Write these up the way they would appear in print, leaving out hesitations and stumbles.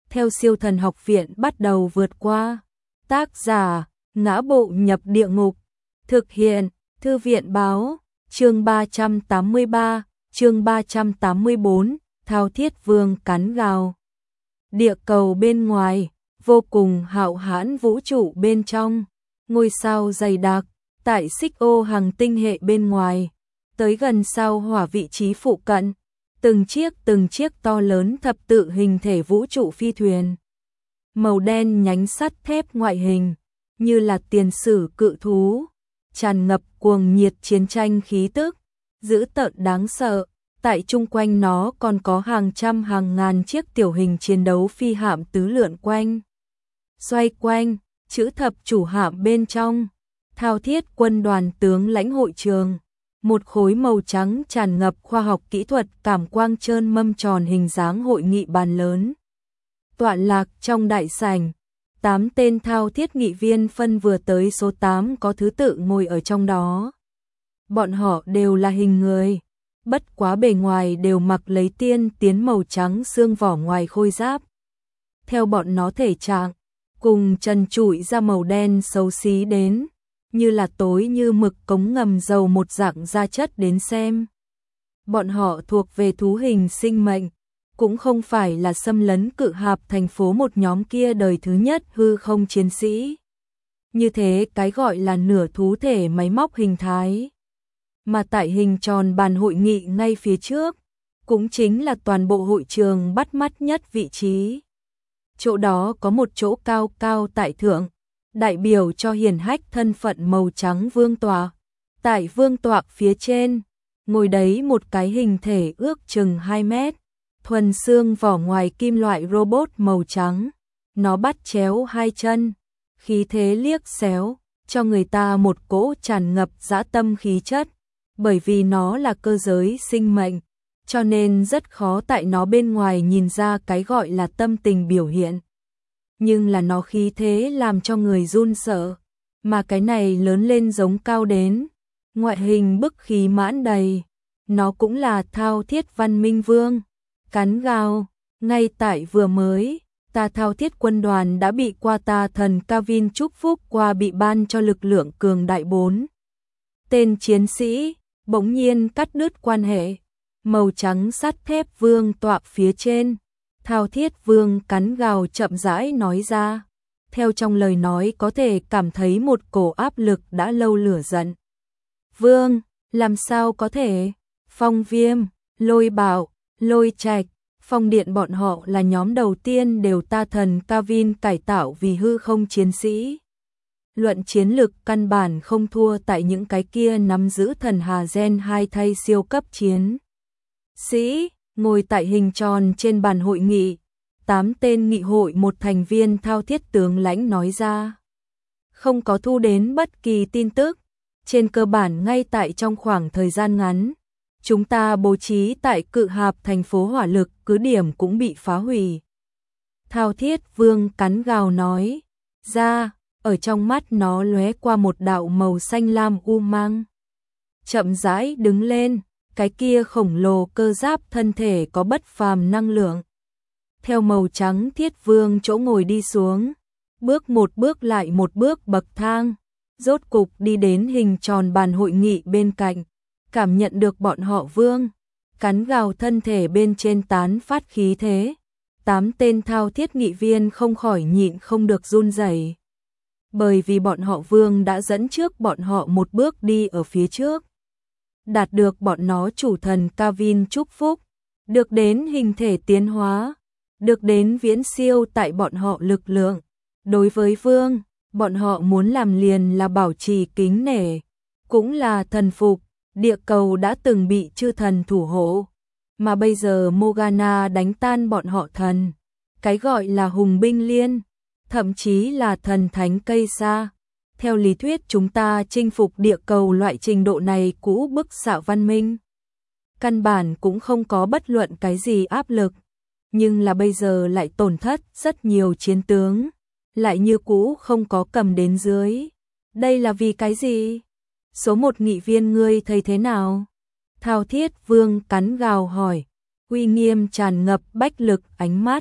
theo siêu thần học viện bắt đầu vượt qua. Tác giả, Ngã Bộ Nhập Địa Ngục. Thực hiện, Thư viện Báo. Chương 383, chương 384, Thao Thiết Vương cắn gào. Địa cầu bên ngoài, vô cùng hạo hãn vũ trụ bên trong, ngôi sao dày đặc, tại xích ô hành tinh hệ bên ngoài, tới gần sao hỏa vị trí phụ cận, từng chiếc to lớn thập tự hình thể vũ trụ phi thuyền. Màu đen nhánh sắt thép ngoại hình, như là tiền sử cự thú, tràn ngập cuồng nhiệt chiến tranh khí tức, dữ tợn đáng sợ. Tại chung quanh nó còn có hàng trăm hàng ngàn chiếc tiểu hình chiến đấu phi hạm tứ lượn quanh. Xoay quanh, chữ thập chủ hạm bên trong, Thao Thiết quân đoàn tướng lãnh hội trường. Một khối màu trắng tràn ngập khoa học kỹ thuật cảm quang trơn mâm tròn hình dáng hội nghị bàn lớn. Tọa lạc trong đại sảnh, 8 tên Thao Thiết nghị viên phân vừa tới số 8 có thứ tự ngồi ở trong đó. Bọn họ đều là hình người, bất quá bề ngoài đều mặc lấy tiên tiến màu trắng xương vỏ ngoài khôi giáp. Theo bọn nó thể trạng, cùng trần trụi da màu đen xấu xí đến, như là tối như mực cống ngầm dầu một dạng da chất đến xem. Bọn họ thuộc về thú hình sinh mệnh, cũng không phải là xâm lấn cự hạp thành phố một nhóm kia đời thứ nhất hư không chiến sĩ. Như thế cái gọi là nửa thú thể máy móc hình thái. Mà tại hình tròn bàn hội nghị ngay phía trước, cũng chính là toàn bộ hội trường bắt mắt nhất vị trí. Chỗ đó có một chỗ cao cao tại thượng, đại biểu cho hiển hách thân phận màu trắng vương tọa. Tại vương tọa phía trên, ngồi đấy một cái hình thể ước chừng 2 mét, thuần xương vỏ ngoài kim loại robot màu trắng. Nó bắt chéo hai chân, khí thế liếc xéo, cho người ta một cỗ tràn ngập dã tâm khí chất. Bởi vì nó là cơ giới sinh mệnh, cho nên rất khó tại nó bên ngoài nhìn ra cái gọi là tâm tình biểu hiện. Nhưng là nó khí thế làm cho người run sợ, mà cái này lớn lên giống cao đến, ngoại hình bức khí mãn đầy. Nó cũng là Thao Thiết Văn Minh Vương, cắn gào. Ngay tại vừa mới, ta Thao Thiết quân đoàn đã bị qua ta thần Kavin chúc phúc qua bị ban cho lực lượng cường đại 4 tên chiến sĩ. Bỗng nhiên cắt đứt quan hệ, màu trắng sắt thép vương tọa phía trên, Thao Thiết Vương cắn gào chậm rãi nói ra. Theo trong lời nói có thể cảm thấy một cổ áp lực đã lâu lửa giận. Vương, làm sao có thể? Phong Viêm, Lôi Bảo, Lôi Trạch, Phong Điện bọn họ là nhóm đầu tiên đều ta thần Kavin cải tạo vì hư không chiến sĩ. Luận chiến lực căn bản không thua tại những cái kia nắm giữ thần hà gen 2 thay siêu cấp chiến sĩ. Ngồi tại hình tròn trên bàn hội nghị, 8 tên nghị hội một thành viên Thao Thiết tướng lãnh nói ra. Không có thu đến bất kỳ tin tức, trên cơ bản ngay tại trong khoảng thời gian ngắn, chúng ta bố trí tại cự hạp thành phố hỏa lực cứ điểm cũng bị phá hủy. Thao Thiết Vương cắn gào nói ra. Ở trong mắt nó lóe qua một đạo màu xanh lam u mang. Chậm rãi đứng lên, cái kia khổng lồ cơ giáp thân thể có bất phàm năng lượng. Theo màu trắng Thiết Vương chỗ ngồi đi xuống, bước một bước lại một bước bậc thang, rốt cục đi đến hình tròn bàn hội nghị bên cạnh, cảm nhận được bọn họ Vương, cắn gào thân thể bên trên tán phát khí thế. 8 tên Thao Thiết nghị viên không khỏi nhịn không được run rẩy. Bởi vì bọn họ Vương đã dẫn trước bọn họ một bước đi ở phía trước. Đạt được bọn nó chủ thần Kavin chúc phúc, được đến hình thể tiến hóa, được đến viễn siêu tại bọn họ lực lượng. Đối với Vương, bọn họ muốn làm liền là bảo trì kính nể, cũng là thần phục. Địa cầu đã từng bị chư thần thủ hộ, mà bây giờ Morgana đánh tan bọn họ thần. Cái gọi là hùng binh liên, thậm chí là thần thánh cây sa. Theo lý thuyết chúng ta chinh phục địa cầu loại trình độ này cũ bức xạo văn minh. Căn bản cũng không có bất luận cái gì áp lực. Nhưng là bây giờ lại tổn thất rất nhiều chiến tướng. Lại như cũ không có cầm đến dưới. Đây là vì cái gì? Số 1 nghị viên ngươi thấy thế nào? Thao Thiết Vương cắn gào hỏi. Uy nghiêm tràn ngập bách lực ánh mắt.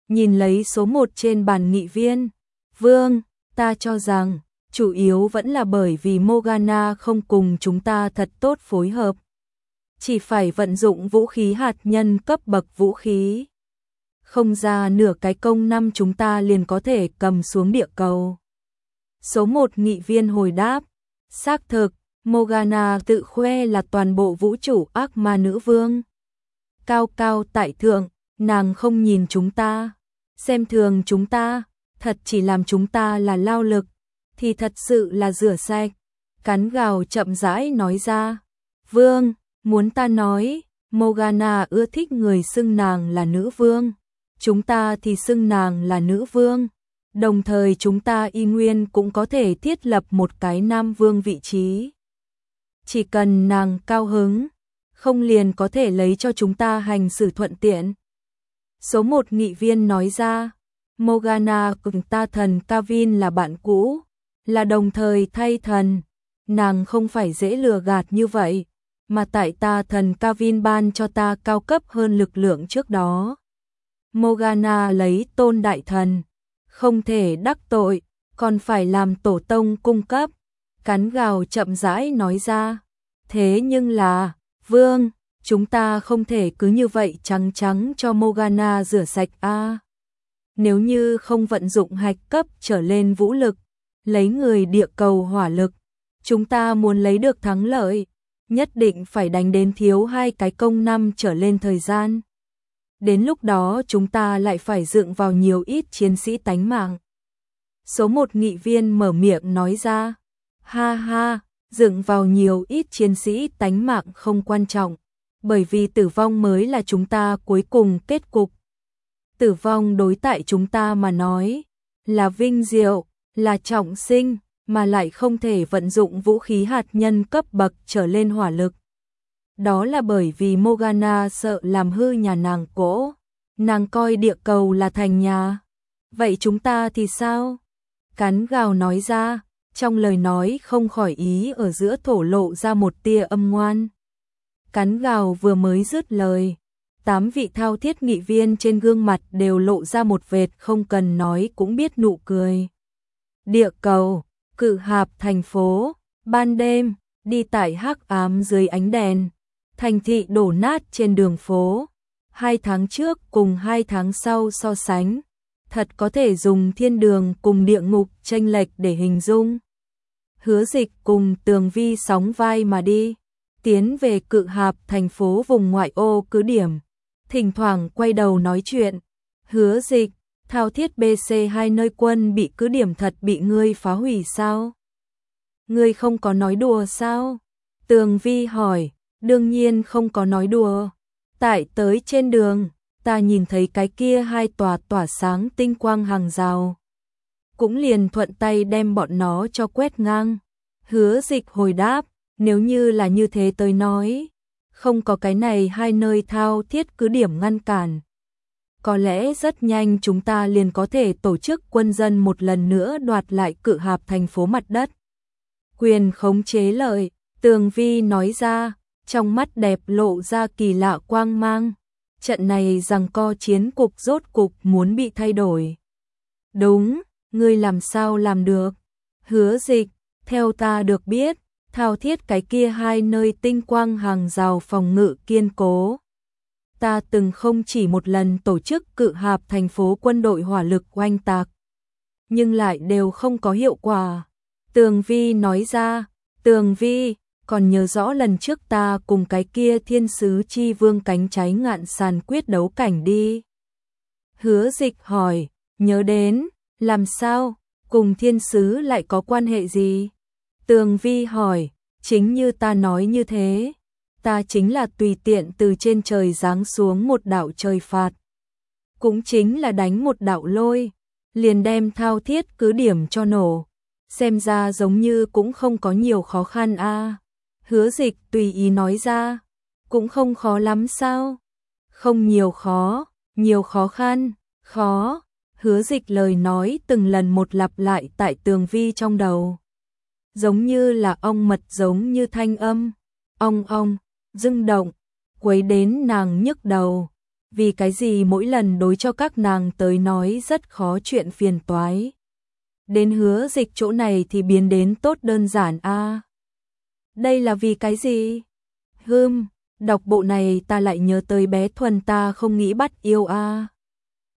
nhìn lấy số 1 trên bàn nghị viên. Vương, ta cho rằng, chủ yếu vẫn là bởi vì Morgana không cùng chúng ta thật tốt phối hợp. Chỉ phải vận dụng vũ khí hạt nhân cấp bậc vũ khí. Không ra nửa cái công năm chúng ta liền có thể cầm xuống địa cầu. Số 1 nghị viên hồi đáp, xác thực, Morgana tự khoe là toàn bộ vũ trụ ác ma nữ vương. Cao cao tại thượng, nàng không nhìn chúng ta, xem thường chúng ta, thật chỉ làm chúng ta là lao lực, thì thật sự là rửa sạch. Cắn gào chậm rãi nói ra, vương, muốn ta nói, Morgana ưa thích người xưng nàng là nữ vương, chúng ta thì xưng nàng là nữ vương. Đồng thời chúng ta y nguyên cũng có thể thiết lập một cái nam vương vị trí. Chỉ cần nàng cao hứng, không liền có thể lấy cho chúng ta hành xử thuận tiện. Số 1 nghị viên nói ra, Morgana cùng ta thần Kavin là bạn cũ, là đồng thời thay thần, nàng không phải dễ lừa gạt như vậy, mà tại ta thần Kavin ban cho ta cao cấp hơn lực lượng trước đó. Morgana lấy tôn đại thần, không thể đắc tội, còn phải làm tổ tông cung cấp. Cắn gào chậm rãi nói ra, thế nhưng là, vương, chúng ta không thể cứ như vậy trắng trắng cho Morgana rửa sạch a. Nếu như không vận dụng hạch cấp trở lên vũ lực, lấy người địa cầu hỏa lực, chúng ta muốn lấy được thắng lợi, nhất định phải đánh đến thiếu 2 cái công năm trở lên thời gian. Đến lúc đó chúng ta lại phải dựng vào nhiều ít chiến sĩ tánh mạng. Số 1 nghị viên mở miệng nói ra, ha ha, dựng vào nhiều ít chiến sĩ tánh mạng không quan trọng, bởi vì tử vong mới là chúng ta cuối cùng kết cục. Tử vong đối tại chúng ta mà nói, là vinh diệu, là trọng sinh, mà lại không thể vận dụng vũ khí hạt nhân cấp bậc trở lên hỏa lực. Đó là bởi vì Morgana sợ làm hư nhà nàng cỗ, nàng coi địa cầu là thành nhà. Vậy chúng ta thì sao? Cắn gào nói ra, trong lời nói không khỏi ý ở giữa thổ lộ ra một tia âm ngoan. Cắn gào vừa mới dứt lời, 8 vị thao thiết nghị viên trên gương mặt đều lộ ra một vệt không cần nói cũng biết nụ cười. Địa cầu, cự hạp thành phố, ban đêm, đi tại hắc ám dưới ánh đèn, thành thị đổ nát trên đường phố. 2 tháng trước cùng 2 tháng sau so sánh, thật có thể dùng thiên đường cùng địa ngục chênh lệch để hình dung. Hứa Dịch cùng Tường Vi sóng vai mà đi, tiến về cự hạp thành phố vùng ngoại ô cứ điểm, thỉnh thoảng quay đầu nói chuyện. Hứa Dịch, thao thiết BC2 nơi quân bị cứ điểm thật bị ngươi phá hủy sao? Ngươi không có nói đùa sao? Tường Vi hỏi, đương nhiên không có nói đùa. Tại tới trên đường, ta nhìn thấy cái kia 2 tòa tỏa sáng tinh quang hàng rào, cũng liền thuận tay đem bọn nó cho quét ngang. Hứa Dịch hồi đáp, nếu như là như thế tôi nói, không có cái này 2 nơi thao thiết cứ điểm ngăn cản, có lẽ rất nhanh chúng ta liền có thể tổ chức quân dân một lần nữa đoạt lại cự hạp thành phố mặt đất. Quyền khống chế lợi, Tường Vi nói ra, trong mắt đẹp lộ ra kỳ lạ quang mang. Trận này giằng co chiến cục rốt cục muốn bị thay đổi. Đúng, ngươi làm sao làm được? Hứa Dịch, theo ta được biết, thao thiết cái kia 2 nơi tinh quang hàng rào phòng ngự kiên cố. Ta từng không chỉ một lần tổ chức cự hạp thành phố quân đội hỏa lực oanh tạc, nhưng lại đều không có hiệu quả. Tường Vi nói ra, Tường Vi, còn nhớ rõ lần trước ta cùng cái kia thiên sứ chi vương cánh cháy ngạn sàn quyết đấu cảnh đi. Hứa Dịch hỏi, nhớ đến, làm sao, cùng thiên sứ lại có quan hệ gì? Tường Vi hỏi, chính như ta nói như thế, ta chính là tùy tiện từ trên trời giáng xuống một đạo trời phạt, cũng chính là đánh một đạo lôi, liền đem thao thiết cứ điểm cho nổ, xem ra giống như cũng không có nhiều khó khăn a. Hứa Dịch tùy ý nói ra, cũng không khó lắm sao? Không nhiều khó khăn, khó. Hứa Dịch lời nói từng lần một lặp lại tại Tường Vi trong đầu, giống như là ong mật giống như thanh âm, ong ong, rung động, quấy đến nàng nhức đầu. vì cái gì mỗi lần đối cho các nàng tới nói rất khó chuyện phiền toái. Đến Hứa Dịch chỗ này thì biến đến tốt đơn giản a. Đây là vì cái gì? Đọc bộ này ta lại nhớ tới bé Thuần ta không nghĩ bắt yêu a.